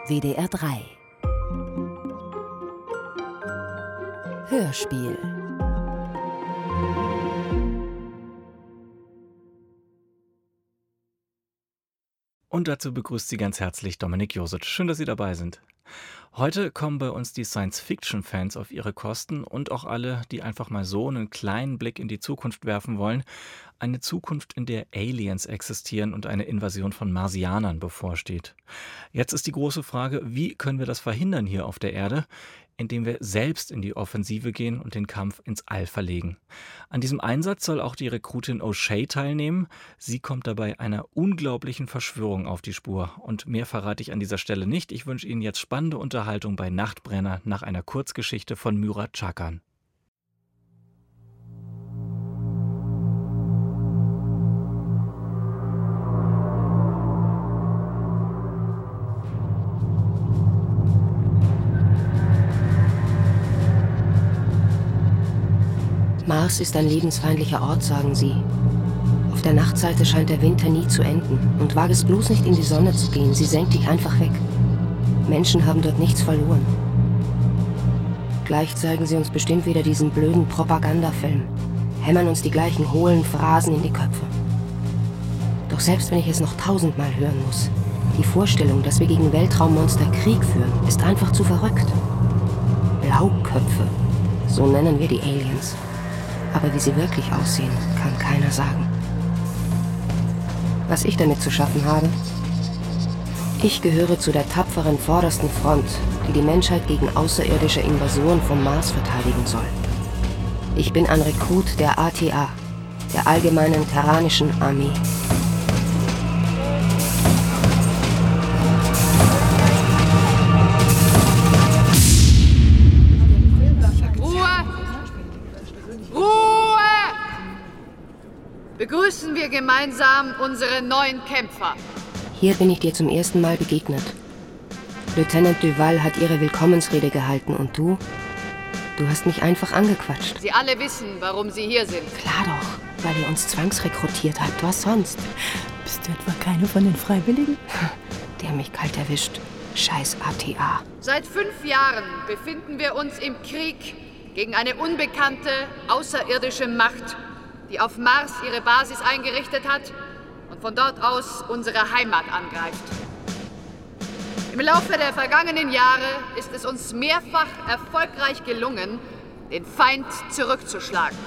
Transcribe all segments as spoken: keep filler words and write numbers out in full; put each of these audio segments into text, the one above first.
W D R drei. Hörspiel. Und dazu begrüßt Sie ganz herzlich Dominik Josic. Schön, dass Sie dabei sind. Heute kommen bei uns die Science-Fiction-Fans auf ihre Kosten und auch alle, die einfach mal so einen kleinen Blick in die Zukunft werfen wollen. Eine Zukunft, in der Aliens existieren und eine Invasion von Marsianern bevorsteht. Jetzt ist die große Frage, wie können wir das verhindern hier auf der Erde? Indem wir selbst in die Offensive gehen und den Kampf ins All verlegen. An diesem Einsatz soll auch die Rekrutin O'Shea teilnehmen. Sie kommt dabei einer unglaublichen Verschwörung auf die Spur. Und mehr verrate ich an dieser Stelle nicht. Ich wünsche Ihnen jetzt spannende Unterhaltung bei Nachtbrenner nach einer Kurzgeschichte von Myra Chakan. Mars ist ein lebensfeindlicher Ort, sagen sie. Auf der Nachtseite scheint der Winter nie zu enden. Und wage es bloß nicht in die Sonne zu gehen, sie senkt dich einfach weg. Menschen haben dort nichts verloren. Gleich zeigen sie uns bestimmt wieder diesen blöden Propagandafilm, hämmern uns die gleichen hohlen Phrasen in die Köpfe. Doch selbst wenn ich es noch tausendmal hören muss, die Vorstellung, dass wir gegen Weltraummonster Krieg führen, ist einfach zu verrückt. Blauköpfe, so nennen wir die Aliens. Aber wie sie wirklich aussehen, kann keiner sagen. Was ich damit zu schaffen habe? Ich gehöre zu der tapferen vordersten Front, die die Menschheit gegen außerirdische Invasionen vom Mars verteidigen soll. Ich bin ein Rekrut der A T A, der Allgemeinen Terranischen Armee. Begrüßen wir gemeinsam unsere neuen Kämpfer. Hier bin ich dir zum ersten Mal begegnet. Lieutenant Duval hat ihre Willkommensrede gehalten und du? Du hast mich einfach angequatscht. Sie alle wissen, warum sie hier sind. Klar doch, weil ihr uns zwangsrekrutiert habt. Was sonst? Bist du etwa keine von den Freiwilligen? Der mich kalt erwischt. Scheiß A T A. Seit fünf Jahren befinden wir uns im Krieg gegen eine unbekannte, außerirdische Macht, die auf Mars ihre Basis eingerichtet hat und von dort aus unsere Heimat angreift. Im Laufe der vergangenen Jahre ist es uns mehrfach erfolgreich gelungen, den Feind zurückzuschlagen.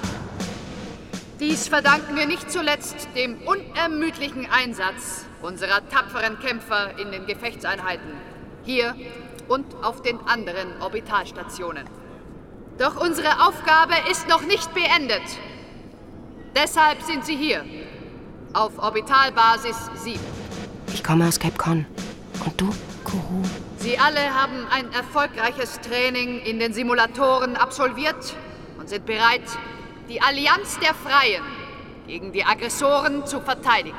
Dies verdanken wir nicht zuletzt dem unermüdlichen Einsatz unserer tapferen Kämpfer in den Gefechtseinheiten, hier und auf den anderen Orbitalstationen. Doch unsere Aufgabe ist noch nicht beendet. Deshalb sind sie hier, auf Orbitalbasis sieben. Ich komme aus Cape Con. Und du? Kuru. Sie alle haben ein erfolgreiches Training in den Simulatoren absolviert und sind bereit, die Allianz der Freien gegen die Aggressoren zu verteidigen.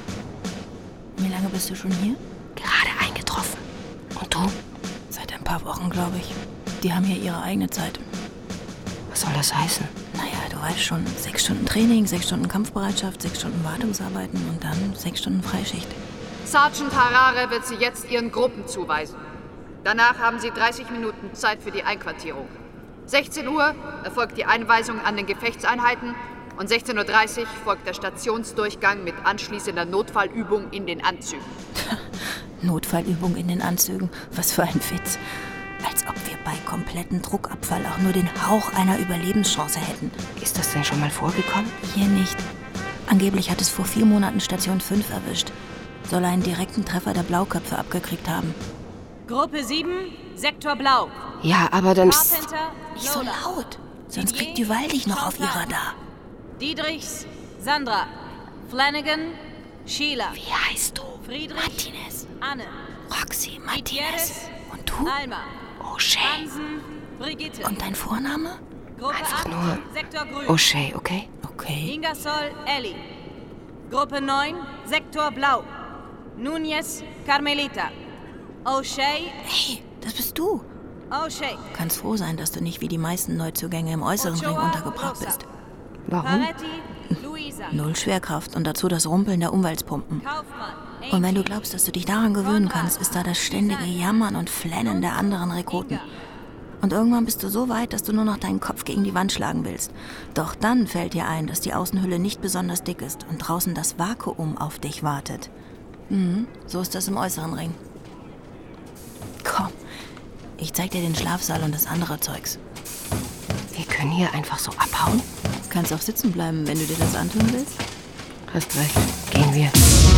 Wie lange bist du schon hier? Gerade eingetroffen. Und du? Seit ein paar Wochen, glaube ich. Die haben hier ihre eigene Zeit. Was soll das heißen? Naja, du weißt schon, sechs Stunden Training, sechs Stunden Kampfbereitschaft, sechs Stunden Wartungsarbeiten und dann sechs Stunden Freischicht. Sergeant Harare wird sie jetzt ihren Gruppen zuweisen. Danach haben sie dreißig Minuten Zeit für die Einquartierung. sechzehn Uhr erfolgt die Einweisung an den Gefechtseinheiten und sechzehn Uhr dreißig folgt der Stationsdurchgang mit anschließender Notfallübung in den Anzügen. Notfallübung in den Anzügen? Was für ein Witz. Als ob wir bei komplettem Druckabfall auch nur den Hauch einer Überlebenschance hätten. Ist das denn schon mal vorgekommen? Hier nicht. Angeblich hat es vor vier Monaten Station fünf erwischt. Soll einen direkten Treffer der Blauköpfe abgekriegt haben. Gruppe sieben, Sektor Blau. Ja, aber dann... Carpenter, Nicht so laut, sonst kriegt Duval dich noch auf ihr Radar. Dietrichs, Sandra, Flanagan, Sheila. Wie heißt du? Friedrich, Martinez. Anne, Roxy Martinez. Gutierrez, Und du? Alma, O'Shea. Hansen, Brigitte. Und dein Vorname? Gruppe Einfach acht, nur Sektor Grün. O'Shea, okay? Okay. Ingersoll, Ellie. Gruppe neun, Sektor Blau. Núñez, Carmelita. O'Shea, Hey, das bist du. O'Shea. Kannst froh sein, dass du nicht wie die meisten Neuzugänge im äußeren Ring Ochoa, untergebracht Rosa. bist. Warum? Paretti, Luisa. Null Schwerkraft und dazu das Rumpeln der Umweltpumpen. Kaufmann, Und wenn du glaubst, dass du dich daran gewöhnen kannst, ist da das ständige Jammern und Flennen der anderen Rekruten. Und irgendwann bist du so weit, dass du nur noch deinen Kopf gegen die Wand schlagen willst. Doch dann fällt dir ein, dass die Außenhülle nicht besonders dick ist und draußen das Vakuum auf dich wartet. Mhm, so ist das im äußeren Ring. Komm, ich zeig dir den Schlafsaal und das andere Zeugs. Wir können hier einfach so abhauen? Du kannst auch sitzen bleiben, wenn du dir das antun willst. Hast recht. Gehen wir.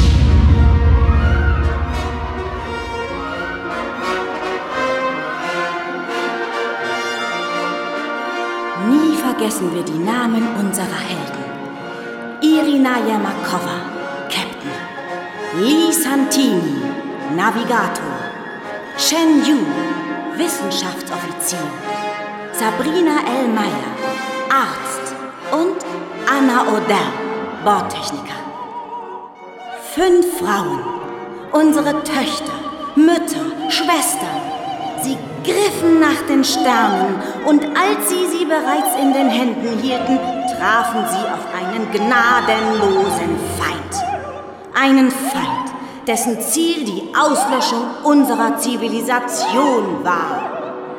Nie vergessen wir die Namen unserer Helden. Irina Yermakova, Captain. Lee Santini, Navigator. Shen Yu, Wissenschaftsoffizier. Sabrina L. Meyer, Arzt. Und Anna Odell, Bordtechniker. Fünf Frauen, unsere Töchter, Mütter, Schwestern. Sie griffen nach den Sternen und als sie sie bereits in den Händen hielten, trafen sie auf einen gnadenlosen Feind. Einen Feind, dessen Ziel die Auslöschung unserer Zivilisation war.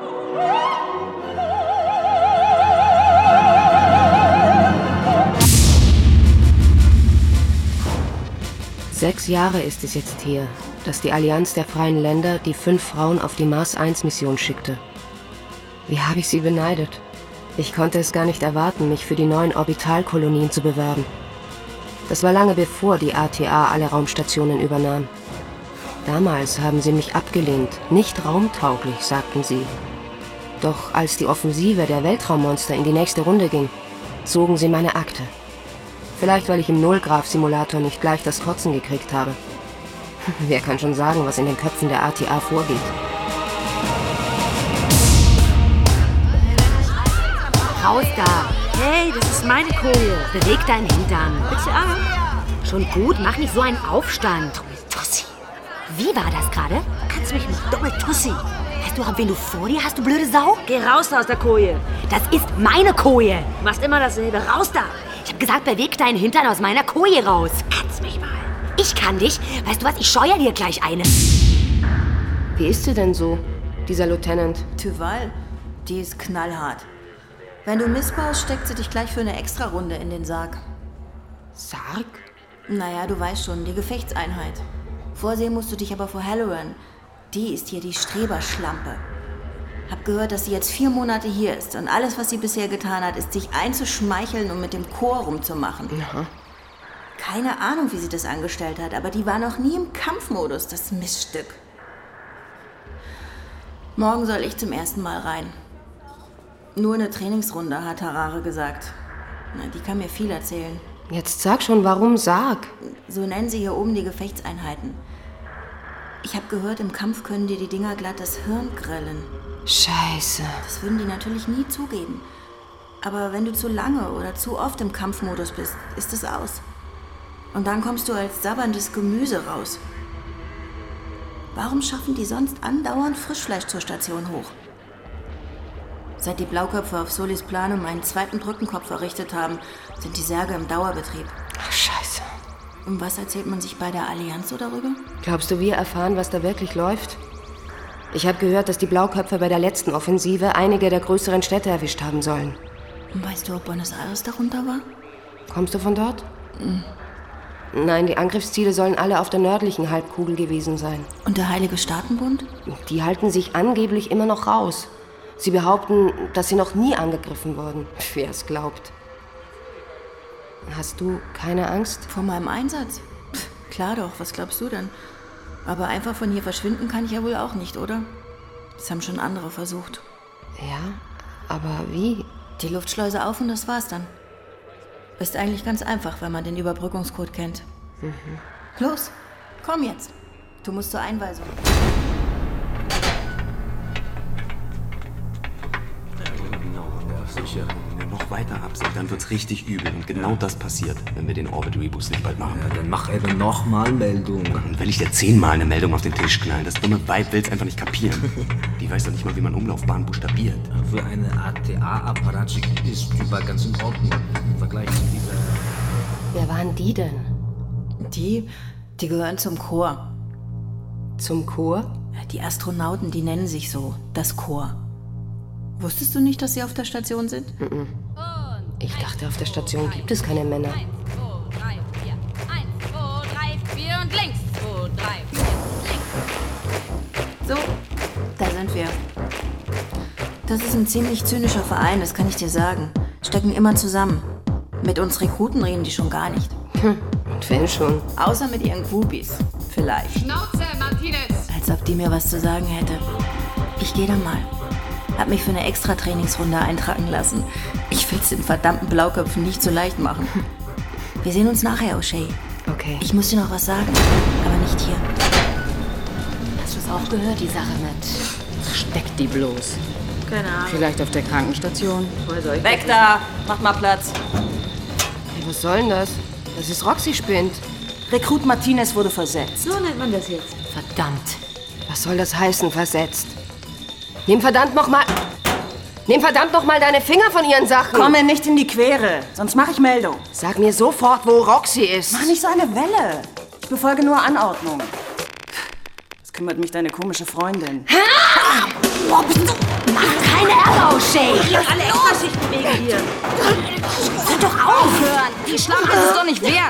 Sechs Jahre ist es jetzt her, dass die Allianz der Freien Länder die fünf Frauen auf die Mars eins Mission schickte. Wie habe ich sie beneidet? Ich konnte es gar nicht erwarten, mich für die neuen Orbitalkolonien zu bewerben. Das war lange bevor die A T A alle Raumstationen übernahm. Damals haben sie mich abgelehnt, nicht raumtauglich, sagten sie. Doch als die Offensive der Weltraummonster in die nächste Runde ging, zogen sie meine Akte. Vielleicht, weil ich im Nullgraph-Simulator nicht gleich das Kotzen gekriegt habe. Wer kann schon sagen, was in den Köpfen der A T A vorgeht? Raus da! Hey, das ist meine Koje. Beweg deinen Hintern. Bitte ab. Schon gut, mach nicht so einen Aufstand. Dumme Tussi. Wie war das gerade? Kannst mich nicht, dumme Tussi. Weißt du, wen du vor dir hast, du blöde Sau? Geh raus da aus der Koje. Das ist meine Koje. Du machst immer dasselbe. Raus da! Ich hab gesagt, beweg deinen Hintern aus meiner Koje raus. Kannst mich mal. Ich kann dich. Weißt du was, ich scheuer dir gleich eine. Wie ist sie denn so, dieser Lieutenant? Duval, die ist knallhart. Wenn du missbaust, steckt sie dich gleich für eine Extra-Runde in den Sarg. Sarg? Naja, du weißt schon, die Gefechtseinheit. Vorsehen musst du dich aber vor Halloran. Die ist hier die Streberschlampe. Hab gehört, dass sie jetzt vier Monate hier ist und alles, was sie bisher getan hat, ist, sich einzuschmeicheln und mit dem Chor rumzumachen. Ja. Keine Ahnung, wie sie das angestellt hat, aber die war noch nie im Kampfmodus, das Miststück. Morgen soll ich zum ersten Mal rein. Nur eine Trainingsrunde, hat Harare gesagt. Na, die kann mir viel erzählen. Jetzt sag schon, warum Sarg? So nennen sie hier oben die Gefechtseinheiten. Ich habe gehört, im Kampf können dir die Dinger glatt das Hirn grillen. Scheiße. Das würden die natürlich nie zugeben. Aber wenn du zu lange oder zu oft im Kampfmodus bist, ist es aus. Und dann kommst du als sabberndes Gemüse raus. Warum schaffen die sonst andauernd Frischfleisch zur Station hoch? Seit die Blauköpfe auf Solis Planum einen zweiten Brückenkopf errichtet haben, sind die Särge im Dauerbetrieb. Ach, Scheiße. Und was erzählt man sich bei der Allianz so darüber? Glaubst du, wir erfahren, was da wirklich läuft? Ich habe gehört, dass die Blauköpfe bei der letzten Offensive einige der größeren Städte erwischt haben sollen. Und weißt du, ob Buenos Aires darunter war? Kommst du von dort? Mhm. Nein, die Angriffsziele sollen alle auf der nördlichen Halbkugel gewesen sein. Und der Heilige Staatenbund? Die halten sich angeblich immer noch raus. Sie behaupten, dass sie noch nie angegriffen wurden. Wer es glaubt. Hast du keine Angst? Vor meinem Einsatz? Pff, klar doch, was glaubst du denn? Aber einfach von hier verschwinden kann ich ja wohl auch nicht, oder? Das haben schon andere versucht. Ja, aber wie? Die Luftschleuse auf und das war's dann. Ist eigentlich ganz einfach, wenn man den Überbrückungscode kennt. Mhm. Los, komm jetzt. Du musst zur Einweisung. Sicher. Wenn wir noch weiter absinken, dann wird's richtig übel. Und genau das passiert, wenn wir den Orbit Reboost nicht bald machen. Ja, dann mach eben nochmal Meldung. Dann will ich dir zehnmal eine Meldung auf den Tisch knallen. Das dumme Weib will's einfach nicht kapieren. Die weiß doch nicht mal, wie man Umlaufbahn buchstabiert. Für eine A T A-Apparatschik ist Typa ganz in Ordnung. Im Vergleich zu dieser... Wer waren die denn? Die? Die gehören zum Chor. Zum Chor? Die Astronauten, die nennen sich so, das Chor. Wusstest du nicht, dass sie auf der Station sind? Mm-mm. Ich dachte, auf der Station gibt es keine Männer. eins, zwei, drei, vier. eins, zwei, drei, vier und links. zwei, drei, vier, links. So, da sind wir. Das ist ein ziemlich zynischer Verein, das kann ich dir sagen. Stecken immer zusammen. Mit uns Rekruten reden die schon gar nicht. Hm, und wenn schon? Außer mit ihren Groupies. Vielleicht. Schnauze, Martinez! Als ob die mir was zu sagen hätte. Ich gehe da mal. Hab mich für eine extra Trainingsrunde eintragen lassen. Ich will's den verdammten Blauköpfen nicht so leicht machen. Wir sehen uns nachher, O'Shea. Okay. Ich muss dir noch was sagen, aber nicht hier. Hast du es auch gehört, die Sache mit? Steckt die bloß. Keine Ahnung. Vielleicht auf der Krankenstation. Weg da! Macht mal Platz. Hey, was soll denn das? Das ist Roxy spinnt. Rekrut Martinez wurde versetzt. So nennt man das jetzt. Verdammt. Was soll das heißen, versetzt? Nimm verdammt noch mal... Nimm verdammt noch mal deine Finger von ihren Sachen. Komm mir nicht in die Quere, sonst mache ich Meldung. Sag mir sofort, wo Roxy ist. Mach nicht so eine Welle. Ich befolge nur Anordnung. Es kümmert mich deine komische Freundin. Ha! Oh, bist du... Mach keine Ärger, O'Shea. Ihr alle Extraschichten wegen hier. Hör doch aufhören. Die Schlampe ist es doch nicht wert.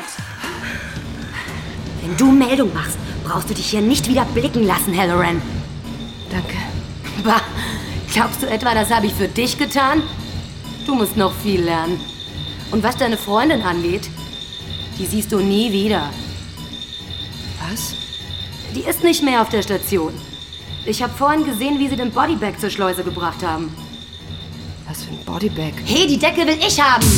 Wenn du Meldung machst, brauchst du dich hier nicht wieder blicken lassen, Halloran. Danke. Bah, glaubst du etwa, das habe ich für dich getan? Du musst noch viel lernen. Und was deine Freundin angeht, die siehst du nie wieder. Was? Die ist nicht mehr auf der Station. Ich habe vorhin gesehen, wie sie den Bodybag zur Schleuse gebracht haben. Was für ein Bodybag? Hey, die Decke will ich haben!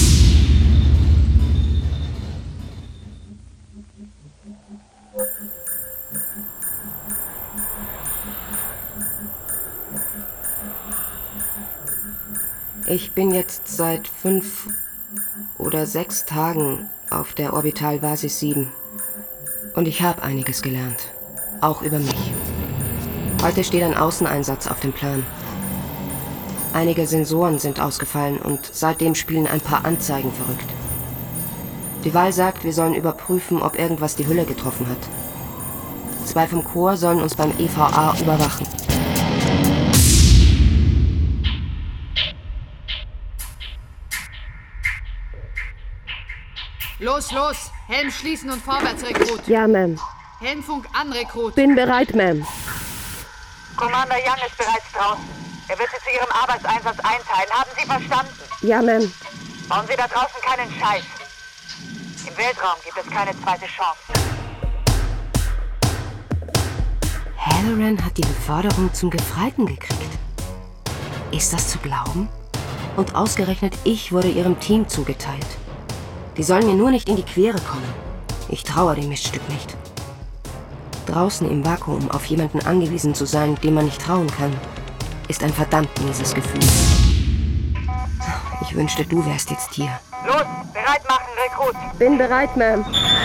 Ich bin jetzt seit fünf oder sechs Tagen auf der Orbitalbasis sieben. Und ich habe einiges gelernt. Auch über mich. Heute steht ein Außeneinsatz auf dem Plan. Einige Sensoren sind ausgefallen und seitdem spielen ein paar Anzeigen verrückt. Duval sagt, wir sollen überprüfen, ob irgendwas die Hülle getroffen hat. Zwei vom Chor sollen uns beim E V A überwachen. Los, los! Helm schließen und vorwärts, Rekrut! Ja, Ma'am. Helmfunk an, Rekrut! Bin bereit, Ma'am. Commander Young ist bereits draußen. Er wird Sie zu Ihrem Arbeitseinsatz einteilen. Haben Sie verstanden? Ja, Ma'am. Bauen Sie da draußen keinen Scheiß. Im Weltraum gibt es keine zweite Chance. Halloran hat die Beförderung zum Gefreiten gekriegt. Ist das zu glauben? Und ausgerechnet ich wurde ihrem Team zugeteilt. Die sollen mir nur nicht in die Quere kommen. Ich traue dem Miststück nicht. Draußen im Vakuum auf jemanden angewiesen zu sein, dem man nicht trauen kann, ist ein verdammt mieses Gefühl. Ich wünschte, du wärst jetzt hier. Los, bereit machen, Rekrut! Bin bereit, Ma'am.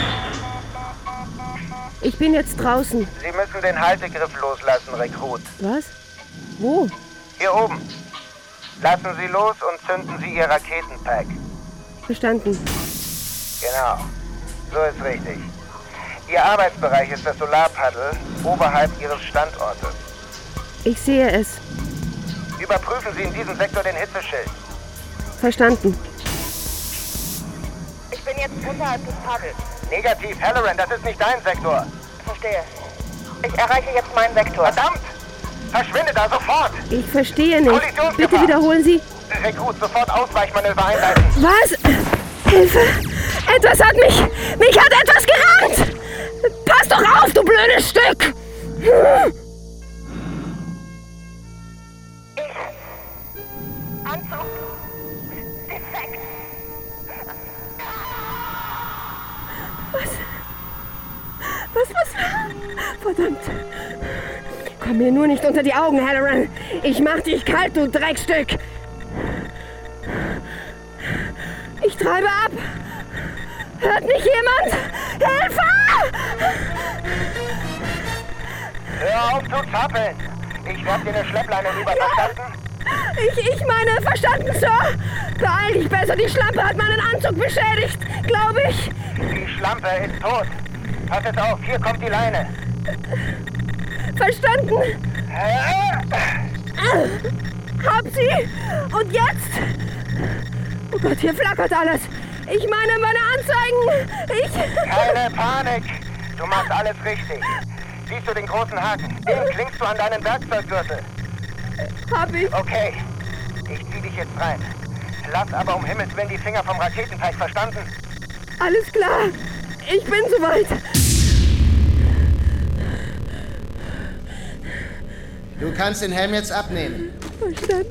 Ich bin jetzt draußen. Sie müssen den Haltegriff loslassen, Rekrut. Was? Wo? Hier oben. Lassen Sie los und zünden Sie Ihr Raketenpack. Verstanden. Genau. So ist richtig. Ihr Arbeitsbereich ist das Solarpaddel oberhalb Ihres Standortes. Ich sehe es. Überprüfen Sie in diesem Sektor den Hitzeschild. Verstanden. Ich bin jetzt unterhalb des Paddels. Negativ, Halloran, das ist nicht dein Sektor. Verstehe. Ich erreiche jetzt meinen Sektor. Verdammt! Verschwinde da sofort! Ich verstehe nicht. Kollisionsgefahr. Bitte wiederholen Sie. Rekrut, sofort Ausweichmanöver einleiten. Was? Hilfe! Etwas hat mich... Mich hat etwas gerannt! Pass doch auf, du blödes Stück! Ich... Anzug... Defekt... Was? Was, was? Verdammt. Komm mir nur nicht unter die Augen, Halloran. Ich mach dich kalt, du Dreckstück. Ich treibe ab. Hört mich jemand? Hilfe! Hör auf zu zappeln. Ich werf dir eine Schleppleine rüber, verstanden? Ich, ich meine, verstanden, Sir. Beeil dich besser, die Schlampe hat meinen Anzug beschädigt, glaube ich. Die Schlampe ist tot. Pass jetzt auf, hier kommt die Leine. Verstanden. Hab sie. Und jetzt? Oh Gott, hier flackert alles. Ich meine, meine Anzeigen. Ich... Keine Panik. Du machst alles richtig. Siehst du den großen Haken? Den klingst du an deinen Werkzeuggürtel. Hab ich. Okay. Ich zieh dich jetzt rein. Lass aber um Himmels Willen die Finger vom Raketenteich, verstanden? Alles klar. Ich bin soweit. Du kannst den Helm jetzt abnehmen. Verstanden.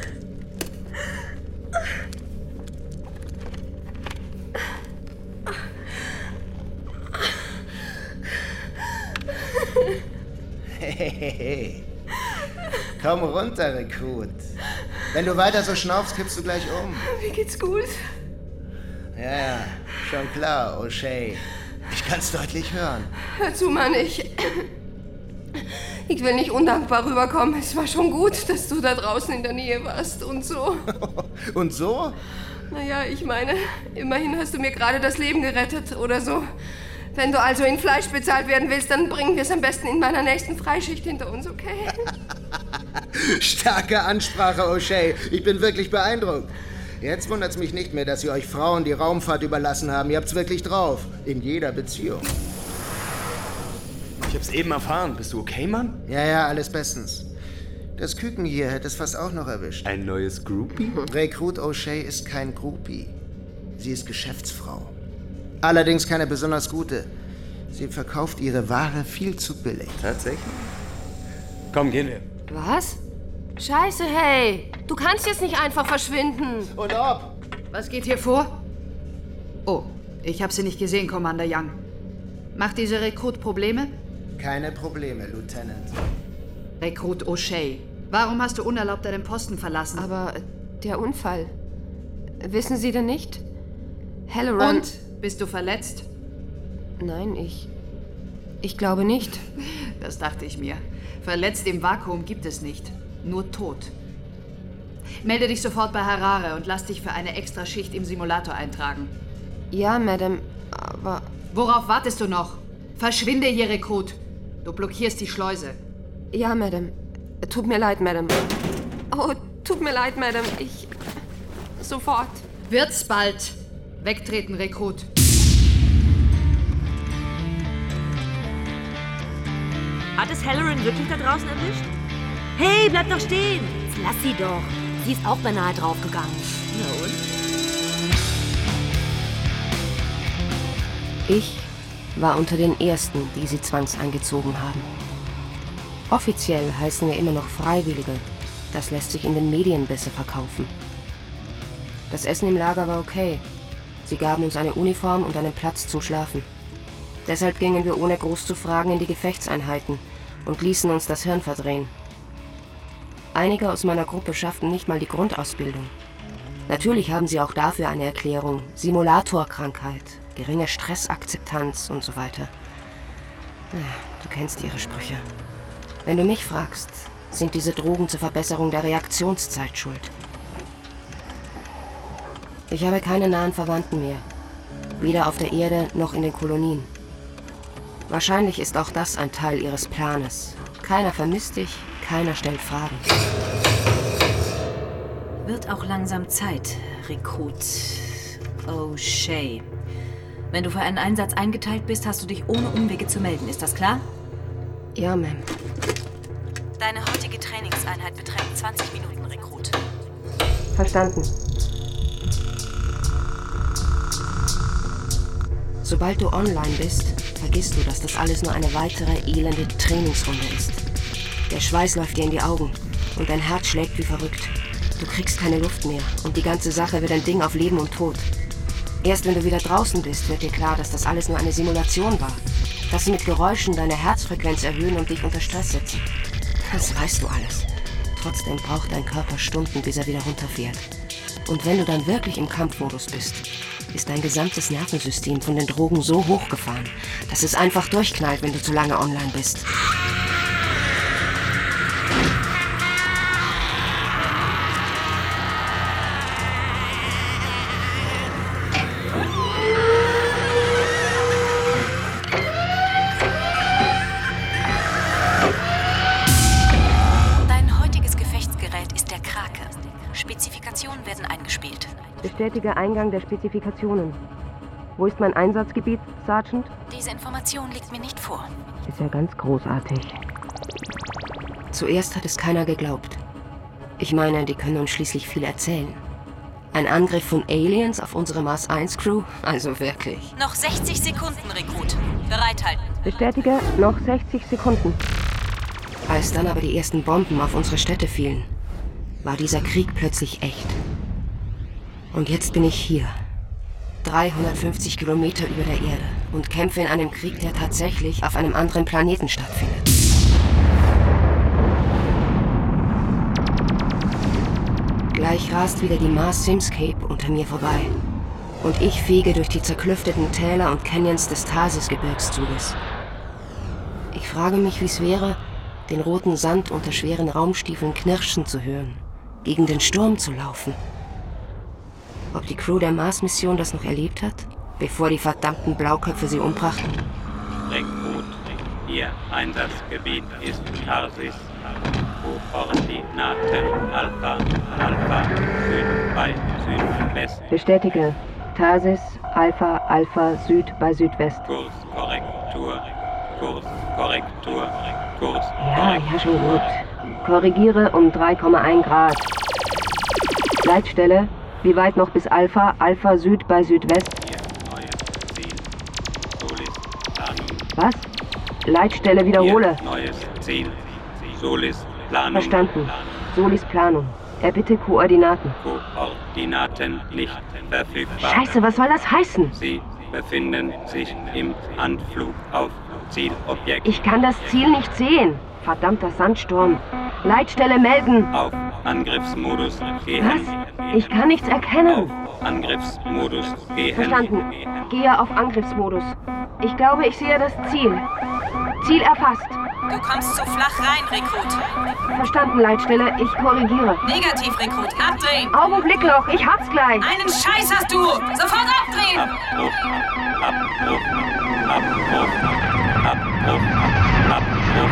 Hey, hey, hey. Komm runter, Rekrut. Wenn du weiter so schnaufst, kippst du gleich um. Mir geht's gut. Ja, ja, schon klar, O'Shea. Ich kann's deutlich hören. Hör zu, Mann, ich... Ich will nicht undankbar rüberkommen. Es war schon gut, dass du da draußen in der Nähe warst und so. Und so? Naja, ich meine, immerhin hast du mir gerade das Leben gerettet oder so. Wenn du also in Fleisch bezahlt werden willst, dann bringen wir es am besten in meiner nächsten Freischicht hinter uns, okay? Starke Ansprache, O'Shea. Ich bin wirklich beeindruckt. Jetzt wundert's mich nicht mehr, dass ihr euch Frauen die Raumfahrt überlassen haben. Ihr habt's wirklich drauf. In jeder Beziehung. Ich hab's eben erfahren. Bist du okay, Mann? Ja, ja, alles bestens. Das Küken hier hätte es fast auch noch erwischt. Ein neues Groupie? Rekrut O'Shea ist kein Groupie. Sie ist Geschäftsfrau. Allerdings keine besonders gute. Sie verkauft ihre Ware viel zu billig. Tatsächlich? Komm, gehen wir. Was? Scheiße, hey. Du kannst jetzt nicht einfach verschwinden. Und ob? Was geht hier vor? Oh, ich habe sie nicht gesehen, Commander Young. Macht diese Rekrut Probleme? Keine Probleme, Lieutenant. Rekrut O'Shea, warum hast du unerlaubt deinen Posten verlassen? Aber der Unfall. Wissen Sie denn nicht? Halloran... Und? Bist du verletzt? Nein, ich... Ich glaube nicht. Das dachte ich mir. Verletzt im Vakuum gibt es nicht. Nur tot. Melde dich sofort bei Harare und lass dich für eine Extraschicht im Simulator eintragen. Ja, Madame, aber... Worauf wartest du noch? Verschwinde hier, Rekrut. Du blockierst die Schleuse. Ja, Madame. Tut mir leid, Madame. Oh, tut mir leid, Madame. Ich... Sofort. Wird's bald. Wegtreten, Rekrut. Hat es Halloran wirklich da draußen erwischt? Hey, bleib doch stehen! Jetzt lass sie doch. Sie ist auch beinahe draufgegangen. Na und? Ich war unter den Ersten, die sie zwangseingezogen haben. Offiziell heißen wir immer noch Freiwillige. Das lässt sich in den Medien besser verkaufen. Das Essen im Lager war okay. Sie gaben uns eine Uniform und einen Platz zum Schlafen. Deshalb gingen wir ohne groß zu fragen in die Gefechtseinheiten und ließen uns das Hirn verdrehen. Einige aus meiner Gruppe schafften nicht mal die Grundausbildung. Natürlich haben sie auch dafür eine Erklärung. Simulatorkrankheit, geringe Stressakzeptanz und so weiter. Du kennst ihre Sprüche. Wenn du mich fragst, sind diese Drogen zur Verbesserung der Reaktionszeit schuld. Ich habe keine nahen Verwandten mehr. Weder auf der Erde noch in den Kolonien. Wahrscheinlich ist auch das ein Teil ihres Planes. Keiner vermisst dich, keiner stellt Fragen. Wird auch langsam Zeit, Rekrut O'Shea. Wenn du für einen Einsatz eingeteilt bist, hast du dich ohne Umwege zu melden. Ist das klar? Ja, Ma'am. Deine heutige Trainingseinheit beträgt zwanzig Minuten, Rekrut. Verstanden. Sobald du online bist, vergisst du, dass das alles nur eine weitere elende Trainingsrunde ist. Der Schweiß läuft dir in die Augen und dein Herz schlägt wie verrückt. Du kriegst keine Luft mehr und die ganze Sache wird ein Ding auf Leben und Tod. Erst wenn du wieder draußen bist, wird dir klar, dass das alles nur eine Simulation war. Dass sie mit Geräuschen deine Herzfrequenz erhöhen und dich unter Stress setzen. Das weißt du alles. Trotzdem braucht dein Körper Stunden, bis er wieder runterfährt. Und wenn du dann wirklich im Kampfmodus bist, ist dein gesamtes Nervensystem von den Drogen so hochgefahren, dass es einfach durchknallt, wenn du zu lange online bist. Bestätige Eingang der Spezifikationen. Wo ist mein Einsatzgebiet, Sergeant? Diese Information liegt mir nicht vor. Ist ja ganz großartig. Zuerst hat es keiner geglaubt. Ich meine, die können uns schließlich viel erzählen. Ein Angriff von Aliens auf unsere Mars eins Crew? Also wirklich. Noch sechzig Sekunden, Rekrut. Bereithalten. Bestätige, noch sechzig Sekunden. Als dann aber die ersten Bomben auf unsere Städte fielen, war dieser Krieg plötzlich echt. Und jetzt bin ich hier. dreihundertfünfzig Kilometer über der Erde und kämpfe in einem Krieg, der tatsächlich auf einem anderen Planeten stattfindet. Gleich rast wieder die Mars Simscape unter mir vorbei. Und ich fege durch die zerklüfteten Täler und Canyons des Tharsis-Gebirgszuges. Ich frage mich, wie es wäre, den roten Sand unter schweren Raumstiefeln knirschen zu hören, gegen den Sturm zu laufen. Ob die Crew der Mars-Mission das noch erlebt hat, bevor die verdammten Blauköpfe sie umbrachten? Rekrut, Ihr Einsatzgebiet ist Tharsis. Koordinaten Alpha, Alpha, Süd bei Südwest. Bestätige. Tharsis, Alpha, Alpha, Süd bei Südwest. Kurskorrektur, Kurskorrektur, Kurs. Ja, ja, schon gut. Korrigiere um drei Komma eins Grad. Leitstelle, wie weit noch bis Alpha, Alpha, Süd bei Südwest? Was? Leitstelle, wiederhole. Ihr neues Ziel. Solis Planum. Verstanden. Solis Planum. Erbitte Koordinaten. Koordinaten nicht verfügbar. Scheiße, was soll das heißen? Sie befinden sich im Anflug auf Zielobjekt. Ich kann das Ziel nicht sehen. Verdammter Sandsturm. Leitstelle melden. Auf Angriffsmodus gehen. Was? Ich kann nichts erkennen. Auf Angriffsmodus gehen. Verstanden. Gehe auf Angriffsmodus. Ich glaube, ich sehe das Ziel. Ziel erfasst. Du kommst zu flach rein, Rekrut. Verstanden, Leitstelle. Ich korrigiere. Negativ, Rekrut. Abdrehen. Augenblick noch. Ich hab's gleich. Einen Scheiß hast du. Sofort abdrehen. Abbruch. Abbruch. Abbruch. Abbruch. Abbruch.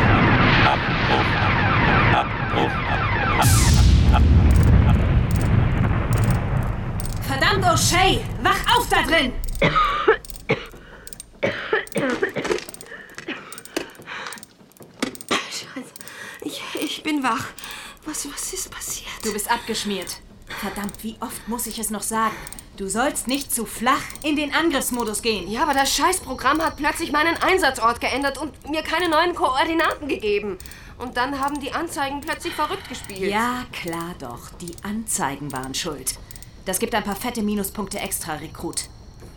Abbruch. Abbruch. Verdammt, O'Shea. Wach auf da drin. Ich, ich bin wach. Was, was ist passiert? Du bist abgeschmiert. Verdammt, wie oft muss ich es noch sagen? Du sollst nicht zu flach in den Angriffsmodus gehen. Ja, aber das Scheißprogramm hat plötzlich meinen Einsatzort geändert und mir keine neuen Koordinaten gegeben. Und dann haben die Anzeigen plötzlich verrückt gespielt. Ja, klar doch. Die Anzeigen waren schuld. Das gibt ein paar fette Minuspunkte extra, Rekrut.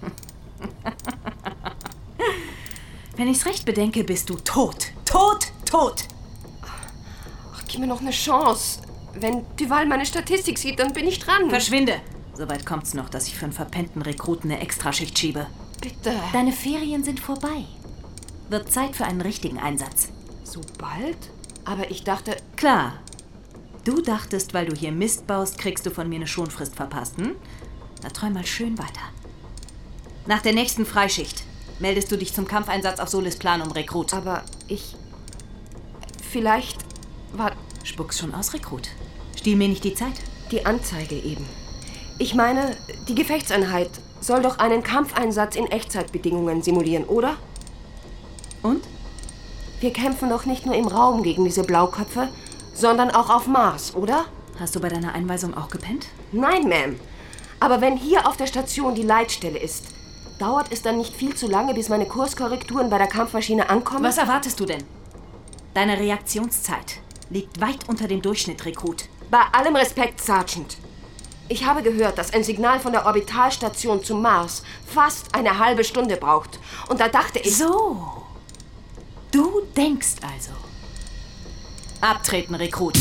Wenn ich's recht bedenke, bist du tot. Tot, tot. Ach, gib mir noch eine Chance. Wenn Duval meine Statistik sieht, dann bin ich dran. Verschwinde. Soweit kommt's noch, dass ich für einen verpennten Rekruten eine Extraschicht schiebe. Bitte. Deine Ferien sind vorbei. Wird Zeit für einen richtigen Einsatz. So bald? Aber ich dachte... Klar. Du dachtest, weil du hier Mist baust, kriegst du von mir eine Schonfrist verpasst, hm? Na, träum mal schön weiter. Nach der nächsten Freischicht meldest du dich zum Kampfeinsatz auf Solis Planum, Rekrut. Aber ich... Vielleicht war... Spuck's schon aus, Rekrut. Stiehl mir nicht die Zeit. Die Anzeige eben. Ich meine, die Gefechtseinheit soll doch einen Kampfeinsatz in Echtzeitbedingungen simulieren, oder? Und? Wir kämpfen doch nicht nur im Raum gegen diese Blauköpfe, sondern auch auf Mars, oder? Hast du bei deiner Einweisung auch gepennt? Nein, Ma'am. Aber wenn hier auf der Station die Leitstelle ist, dauert es dann nicht viel zu lange, bis meine Kurskorrekturen bei der Kampfmaschine ankommen? Was erwartest du denn? Deine Reaktionszeit liegt weit unter dem Durchschnitt, Rekrut. Bei allem Respekt, Sergeant. Ich habe gehört, dass ein Signal von der Orbitalstation zum Mars fast eine halbe Stunde braucht. Und da dachte ich... So. Du denkst also. Abtreten, Rekrut.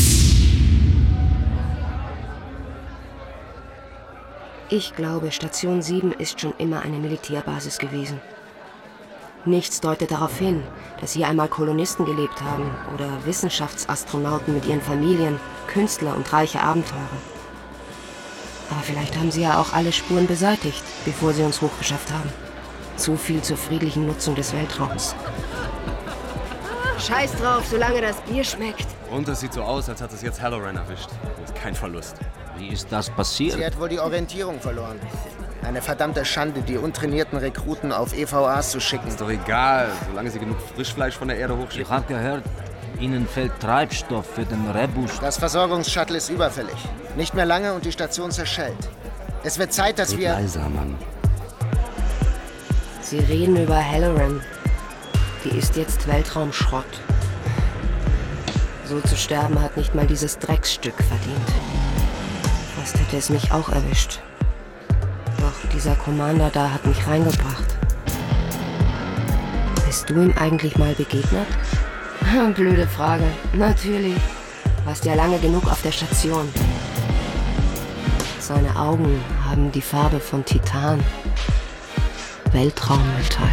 Ich glaube, Station sieben ist schon immer eine Militärbasis gewesen. Nichts deutet darauf hin, dass hier einmal Kolonisten gelebt haben oder Wissenschaftsastronauten mit ihren Familien, Künstler und reiche Abenteurer. Aber vielleicht haben sie ja auch alle Spuren beseitigt, bevor sie uns hochgeschafft haben. Zu viel zur friedlichen Nutzung des Weltraums. Scheiß drauf, solange das Bier schmeckt. Und es sieht so aus, als hat es jetzt Halloran erwischt. Das ist kein Verlust. Wie ist das passiert? Sie hat wohl die Orientierung verloren. Eine verdammte Schande, die untrainierten Rekruten auf E V As zu schicken. Ist doch egal, solange sie genug Frischfleisch von der Erde hochschicken. Ich habe gehört, Ihnen fehlt Treibstoff für den Rebus. Das Versorgungsshuttle ist überfällig. Nicht mehr lange und die Station zerschellt. Es wird Zeit, dass Red wir... leiser, Mann. Sie reden über Halloran. Die ist jetzt Weltraumschrott. So zu sterben hat nicht mal dieses Drecksstück verdient. Fast hätte es mich auch erwischt. Doch dieser Commander da hat mich reingebracht. Bist du ihm eigentlich mal begegnet? Blöde Frage. Natürlich. Warst ja lange genug auf der Station. Seine Augen haben die Farbe von Titan. Weltraummetall.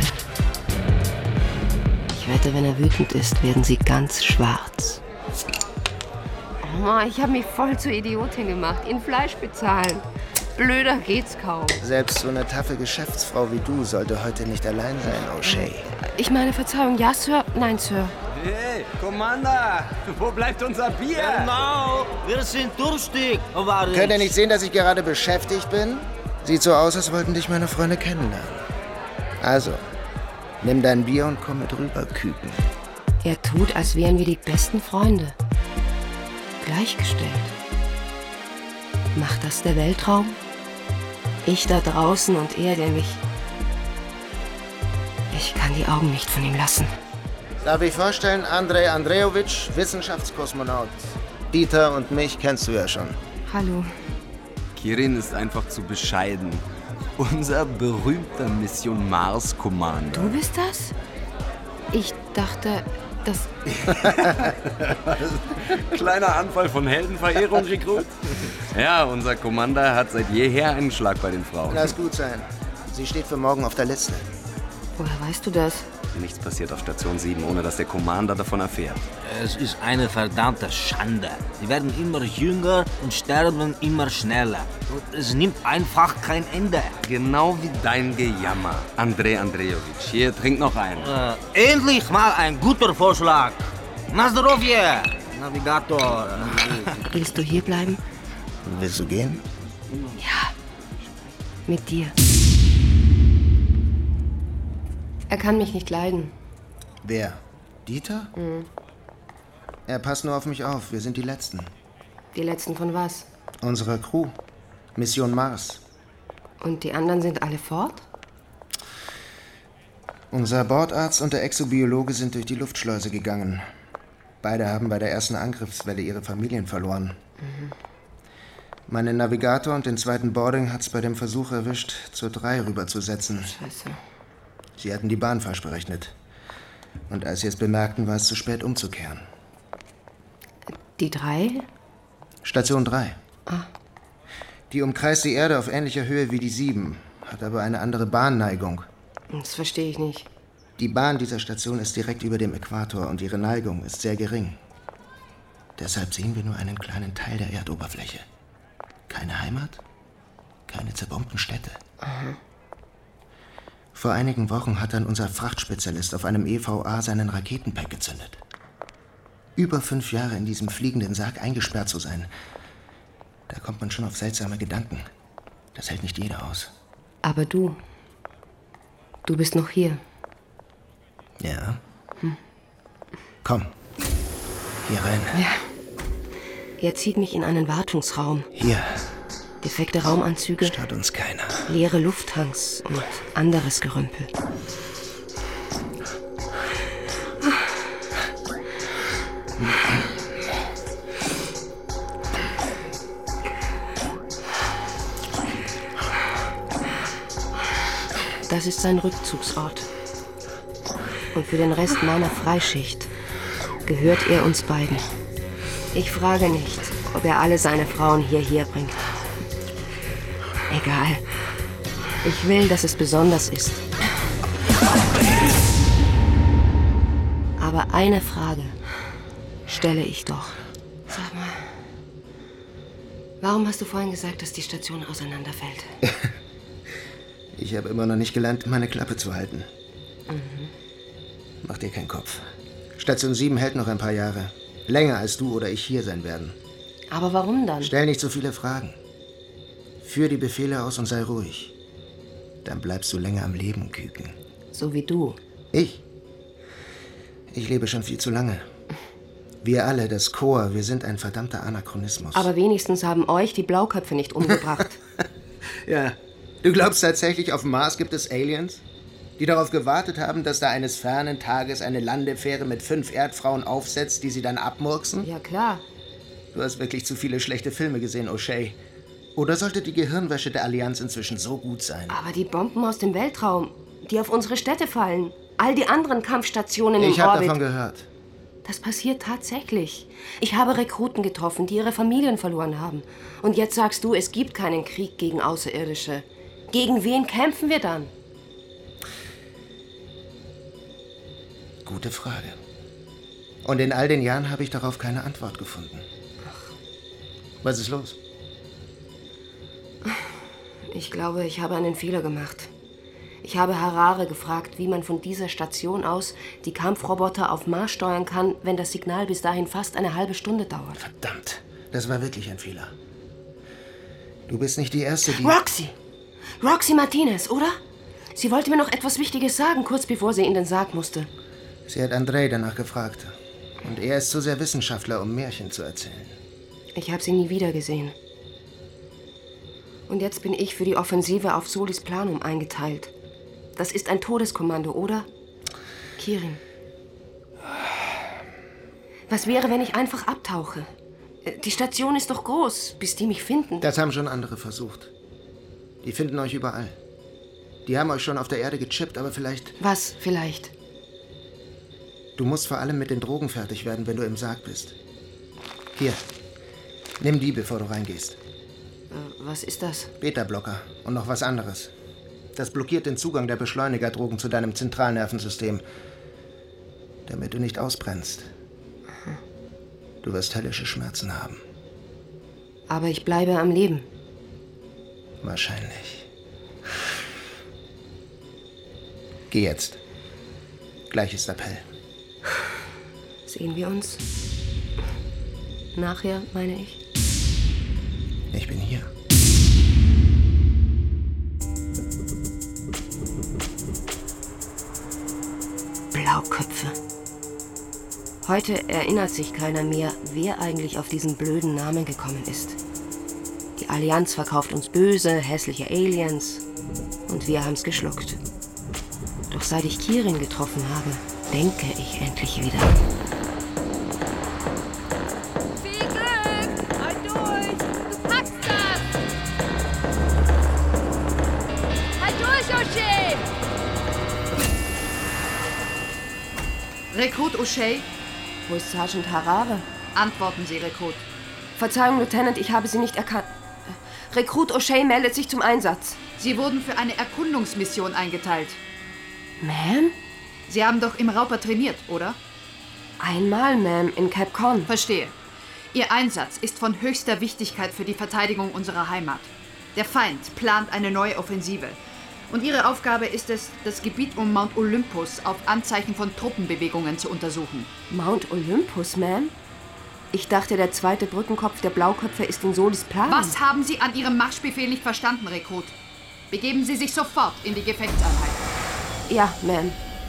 Ich wette, wenn er wütend ist, werden sie ganz schwarz. Oh, ich habe mich voll zur Idiotin gemacht. Ihnen Fleisch bezahlen. Blöder geht's kaum. Selbst so eine taffe Geschäftsfrau wie du sollte heute nicht allein sein, O'Shea. Ich meine, Verzeihung, ja, Sir? Nein, Sir. Hey, Commander, wo bleibt unser Bier? Genau, wir sind durstig. Aber Könnt ihr nicht sehen, dass ich gerade beschäftigt bin? Sieht so aus, als wollten dich meine Freunde kennenlernen. Also, nimm dein Bier und komm mit rüber, Küken. Er tut, als wären wir die besten Freunde. Gleichgestellt. Macht das der Weltraum? Ich da draußen und er, der mich... Ich kann die Augen nicht von ihm lassen. Darf ich vorstellen, Andrej Andrejowitsch, Wissenschaftskosmonaut. Dieter und mich kennst du ja schon. Hallo. Kirin ist einfach zu bescheiden. Unser berühmter Mission Mars-Commander. Du bist das? Ich dachte, das... Kleiner Anfall von Heldenverehrung, Rekrut. Ja, unser Commander hat seit jeher einen Schlag bei den Frauen. Lass gut sein. Sie steht für morgen auf der Liste. Woher weißt du das? Nichts passiert auf Station sieben, ohne dass der Commander davon erfährt. Es ist eine verdammte Schande. Sie werden immer jünger und sterben immer schneller. Und es nimmt einfach kein Ende. Genau wie dein Gejammer. Andrej Andrejowitsch, hier, trink noch einen. Äh, endlich mal ein guter Vorschlag. Na zdrowie, Navigator. Willst du hier bleiben? Willst du gehen? Ja. Mit dir. Er kann mich nicht leiden. Wer? Dieter? Mhm. Er passt nur auf mich auf. Wir sind die Letzten. Die Letzten von was? Unserer Crew. Mission Mars. Und die anderen sind alle fort? Unser Bordarzt und der Exobiologe sind durch die Luftschleuse gegangen. Beide haben bei der ersten Angriffswelle ihre Familien verloren. Mhm. Meinen Navigator und den zweiten Boarding hat's bei dem Versuch erwischt, zur drei rüberzusetzen. Scheiße. Sie hatten die Bahn falsch berechnet. Und als sie es bemerkten, war es zu spät umzukehren. Die drei? Station drei. Ah. Die umkreist die Erde auf ähnlicher Höhe wie die sieben, hat aber eine andere Bahnneigung. Das verstehe ich nicht. Die Bahn dieser Station ist direkt über dem Äquator und ihre Neigung ist sehr gering. Deshalb sehen wir nur einen kleinen Teil der Erdoberfläche. Keine Heimat, keine zerbombten Städte. Aha. Vor einigen Wochen hat dann unser Frachtspezialist auf einem E V A seinen Raketenpack gezündet. Über fünf Jahre in diesem fliegenden Sarg eingesperrt zu sein, da kommt man schon auf seltsame Gedanken. Das hält nicht jeder aus. Aber du, du bist noch hier. Ja. Hm. Komm, hier rein. Ja. Er zieht mich in einen Wartungsraum. Hier. Defekte Raumanzüge. Stört uns keiner. Leere Lufttanks und anderes Gerümpel. Das ist sein Rückzugsort. Und für den Rest meiner Freischicht gehört er uns beiden. Ich frage nicht, ob er alle seine Frauen hierher bringt. Egal. Ich will, dass es besonders ist. Aber eine Frage stelle ich doch. Sag mal, warum hast du vorhin gesagt, dass die Station auseinanderfällt? Ich habe immer noch nicht gelernt, meine Klappe zu halten. Mhm. Mach dir keinen Kopf. Station sieben hält noch ein paar Jahre. Länger als du oder ich hier sein werden. Aber warum dann? Stell nicht so viele Fragen. Führ die Befehle aus und sei ruhig. Dann bleibst du länger am Leben, Küken. So wie du. Ich? Ich lebe schon viel zu lange. Wir alle, das Korps, wir sind ein verdammter Anachronismus. Aber wenigstens haben euch die Blauköpfe nicht umgebracht. Ja. Du glaubst tatsächlich, auf dem Mars gibt es Aliens? Die darauf gewartet haben, dass da eines fernen Tages eine Landefähre mit fünf Erdfrauen aufsetzt, die sie dann abmurksen? Ja, klar. Du hast wirklich zu viele schlechte Filme gesehen, O'Shea. Oder sollte die Gehirnwäsche der Allianz inzwischen so gut sein? Aber die Bomben aus dem Weltraum, die auf unsere Städte fallen, all die anderen Kampfstationen im Orbit... Ich habe davon gehört. Das passiert tatsächlich. Ich habe Rekruten getroffen, die ihre Familien verloren haben. Und jetzt sagst du, es gibt keinen Krieg gegen Außerirdische. Gegen wen kämpfen wir dann? Gute Frage. Und in all den Jahren habe ich darauf keine Antwort gefunden. Was ist los? Ich glaube, ich habe einen Fehler gemacht. Ich habe Harare gefragt, wie man von dieser Station aus die Kampfroboter auf Mars steuern kann, wenn das Signal bis dahin fast eine halbe Stunde dauert. Verdammt, das war wirklich ein Fehler. Du bist nicht die Erste, die... Roxy! Roxy Martinez, oder? Sie wollte mir noch etwas Wichtiges sagen, kurz bevor sie in den Sarg musste. Sie hat Andrei danach gefragt. Und er ist zu sehr Wissenschaftler, um Märchen zu erzählen. Ich habe sie nie wieder gesehen. Und jetzt bin ich für die Offensive auf Solis Planum eingeteilt. Das ist ein Todeskommando, oder? Kirin. Was wäre, wenn ich einfach abtauche? Die Station ist doch groß, bis die mich finden. Das haben schon andere versucht. Die finden euch überall. Die haben euch schon auf der Erde gechippt, aber vielleicht... Was vielleicht? Du musst vor allem mit den Drogen fertig werden, wenn du im Sarg bist. Hier, nimm die, bevor du reingehst. Äh, was ist das? Beta-Blocker und noch was anderes. Das blockiert den Zugang der Beschleunigerdrogen zu deinem Zentralnervensystem, damit du nicht ausbrennst. Du wirst höllische Schmerzen haben. Aber ich bleibe am Leben. Wahrscheinlich. Geh jetzt. Gleich ist Appell. Sehen wir uns? Nachher, meine ich. Ich bin hier. Blauköpfe. Heute erinnert sich keiner mehr, wer eigentlich auf diesen blöden Namen gekommen ist. Die Allianz verkauft uns böse, hässliche Aliens und wir haben's geschluckt. Doch seit ich Kirin getroffen habe, denke ich endlich wieder. Viel Glück! Halt durch! Du packst das! Halt durch, O'Shea! Rekrut O'Shea? Wo ist Sergeant Harare? Antworten Sie, Rekrut. Verzeihung, Lieutenant, ich habe Sie nicht erkannt. Rekrut O'Shea meldet sich zum Einsatz. Sie wurden für eine Erkundungsmission eingeteilt. Ma'am? Sie haben doch im Rauper trainiert, oder? Einmal, Ma'am, in Cap Con. Verstehe. Ihr Einsatz ist von höchster Wichtigkeit für die Verteidigung unserer Heimat. Der Feind plant eine neue Offensive. Und Ihre Aufgabe ist es, das Gebiet um Mount Olympus auf Anzeichen von Truppenbewegungen zu untersuchen. Mount Olympus, Ma'am? Ich dachte, der zweite Brückenkopf der Blauköpfe ist in Solis Plan. Was haben Sie an Ihrem Marschbefehl nicht verstanden, Rekrut? Begeben Sie sich sofort in die Gefechtseinheit. Ja, Ma'am.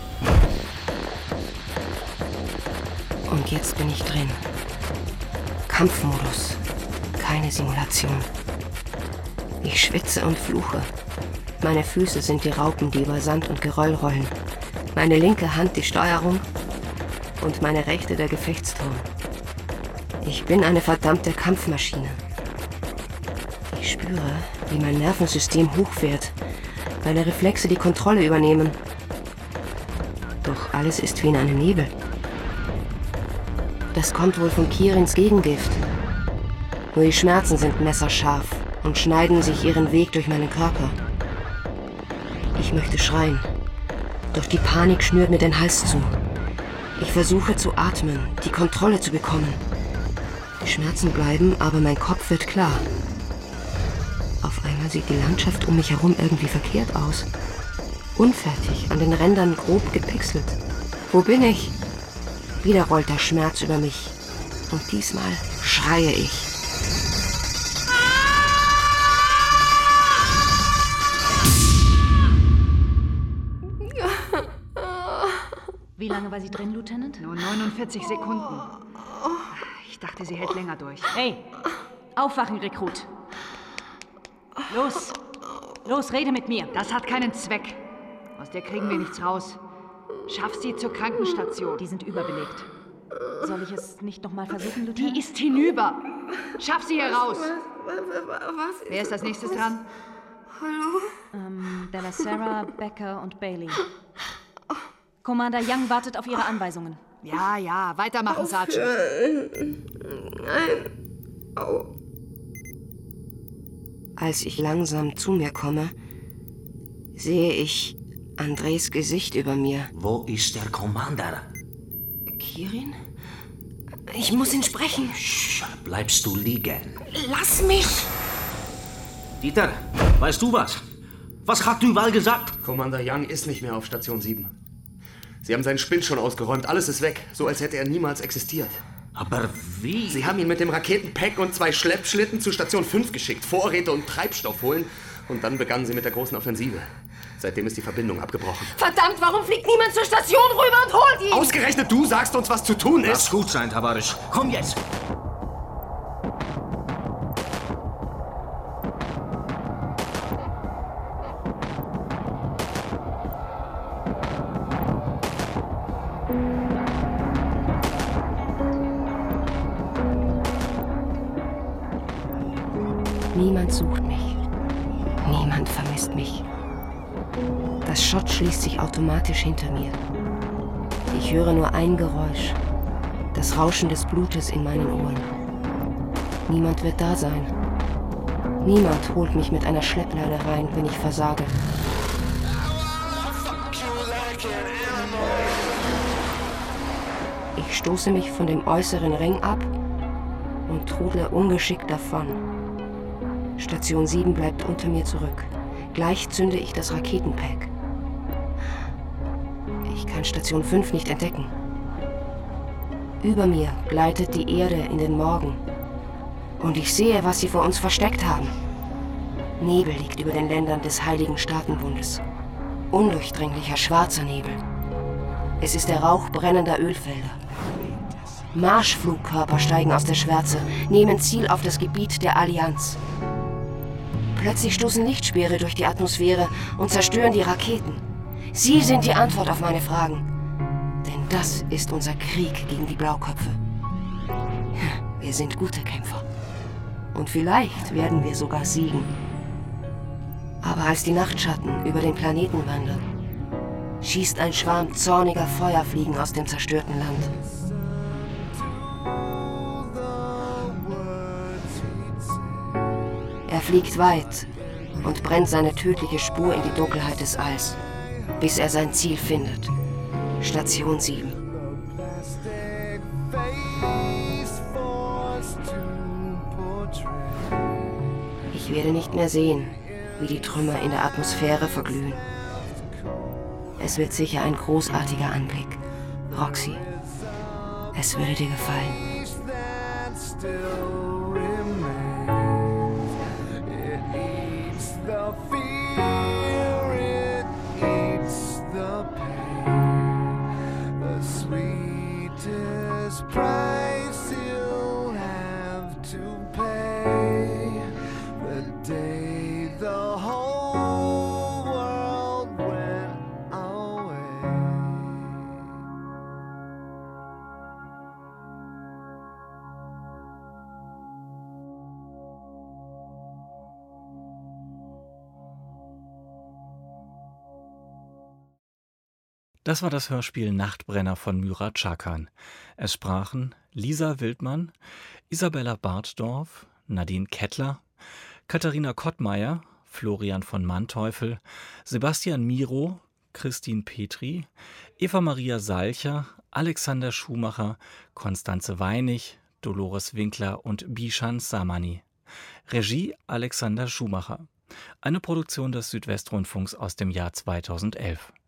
Und jetzt bin ich drin. Kampfmodus. Keine Simulation. Ich schwitze und fluche. Meine Füße sind die Raupen, die über Sand und Geröll rollen. Meine linke Hand die Steuerung und meine rechte der Gefechtsturm. Ich bin eine verdammte Kampfmaschine. Ich spüre, wie mein Nervensystem hochfährt, meine Reflexe die Kontrolle übernehmen. Doch alles ist wie in einem Nebel. Das kommt wohl von Kirins Gegengift. Nur die Schmerzen sind messerscharf und schneiden sich ihren Weg durch meinen Körper. Ich möchte schreien, doch die Panik schnürt mir den Hals zu. Ich versuche zu atmen, die Kontrolle zu bekommen. Die Schmerzen bleiben, aber mein Kopf wird klar. Auf einmal sieht die Landschaft um mich herum irgendwie verkehrt aus. Unfertig, an den Rändern grob gepixelt. Wo bin ich? Wieder rollt der Schmerz über mich. Und diesmal schreie ich. Wie lange war sie drin, Lieutenant? Nur neunundvierzig Sekunden. Ich dachte, sie hält länger durch. Hey, aufwachen, Rekrut. Los, los, rede mit mir. Das hat keinen Zweck. Aus der kriegen wir nichts raus. Schaff sie zur Krankenstation. Die sind überbelegt. Soll ich es nicht noch mal versuchen, Lieutenant? Die ist hinüber. Schaff sie hier raus. Was, was, was Wer ist als nächstes dran? Hallo? Ähm, Della Sarah, Becker und Bailey. Commander Young wartet auf Ihre Anweisungen. Ja, ja, weitermachen, Sergeant. Nein. Au. Als ich langsam zu mir komme, sehe ich Andres Gesicht über mir. Wo ist der Commander? Kirin? Ich muss ihn sprechen. Sch, bleibst du liegen. Lass mich! Dieter, weißt du was? Was hat Duval gesagt? Commander Young ist nicht mehr auf Station sieben. Sie haben seinen Spind schon ausgeräumt. Alles ist weg. So, als hätte er niemals existiert. Aber wie? Sie haben ihn mit dem Raketenpack und zwei Schleppschlitten zu Station fünf geschickt. Vorräte und Treibstoff holen. Und dann begannen sie mit der großen Offensive. Seitdem ist die Verbindung abgebrochen. Verdammt, warum fliegt niemand zur Station rüber und holt ihn? Ausgerechnet du sagst uns, was zu tun ist. Lass gut sein, Tavarisch. Komm jetzt! Niemand sucht mich. Niemand vermisst mich. Das Schott schließt sich automatisch hinter mir. Ich höre nur ein Geräusch. Das Rauschen des Blutes in meinen Ohren. Niemand wird da sein. Niemand holt mich mit einer Schleppleine rein, wenn ich versage. Ich stoße mich von dem äußeren Ring ab und trudle ungeschickt davon. Station sieben bleibt unter mir zurück. Gleich zünde ich das Raketenpack. Ich kann Station fünf nicht entdecken. Über mir gleitet die Erde in den Morgen. Und ich sehe, was sie vor uns versteckt haben. Nebel liegt über den Ländern des Heiligen Staatenbundes. Undurchdringlicher schwarzer Nebel. Es ist der Rauch brennender Ölfelder. Marschflugkörper steigen aus der Schwärze, nehmen Ziel auf das Gebiet der Allianz. Plötzlich stoßen Lichtspeere durch die Atmosphäre und zerstören die Raketen. Sie sind die Antwort auf meine Fragen. Denn das ist unser Krieg gegen die Blauköpfe. Wir sind gute Kämpfer. Und vielleicht werden wir sogar siegen. Aber als die Nachtschatten über den Planeten wandern, schießt ein Schwarm zorniger Feuerfliegen aus dem zerstörten Land. Er fliegt weit und brennt seine tödliche Spur in die Dunkelheit des Alls, bis er sein Ziel findet. Station sieben. Ich werde nicht mehr sehen, wie die Trümmer in der Atmosphäre verglühen. Es wird sicher ein großartiger Anblick. Roxy, es würde dir gefallen. Das war das Hörspiel Nachtbrenner von Myra Czakan. Es sprachen Lisa Wildmann, Isabella Bartdorf, Nadine Kettler, Katharina Kottmeier, Florian von Manteuffel, Sebastian Miro, Christine Petri, Eva-Maria Salcher, Alexander Schumacher, Konstanze Weinig, Dolores Winkler und Bishan Samani. Regie Alexander Schumacher. Eine Produktion des Südwestrundfunks aus dem Jahr zweitausendelf.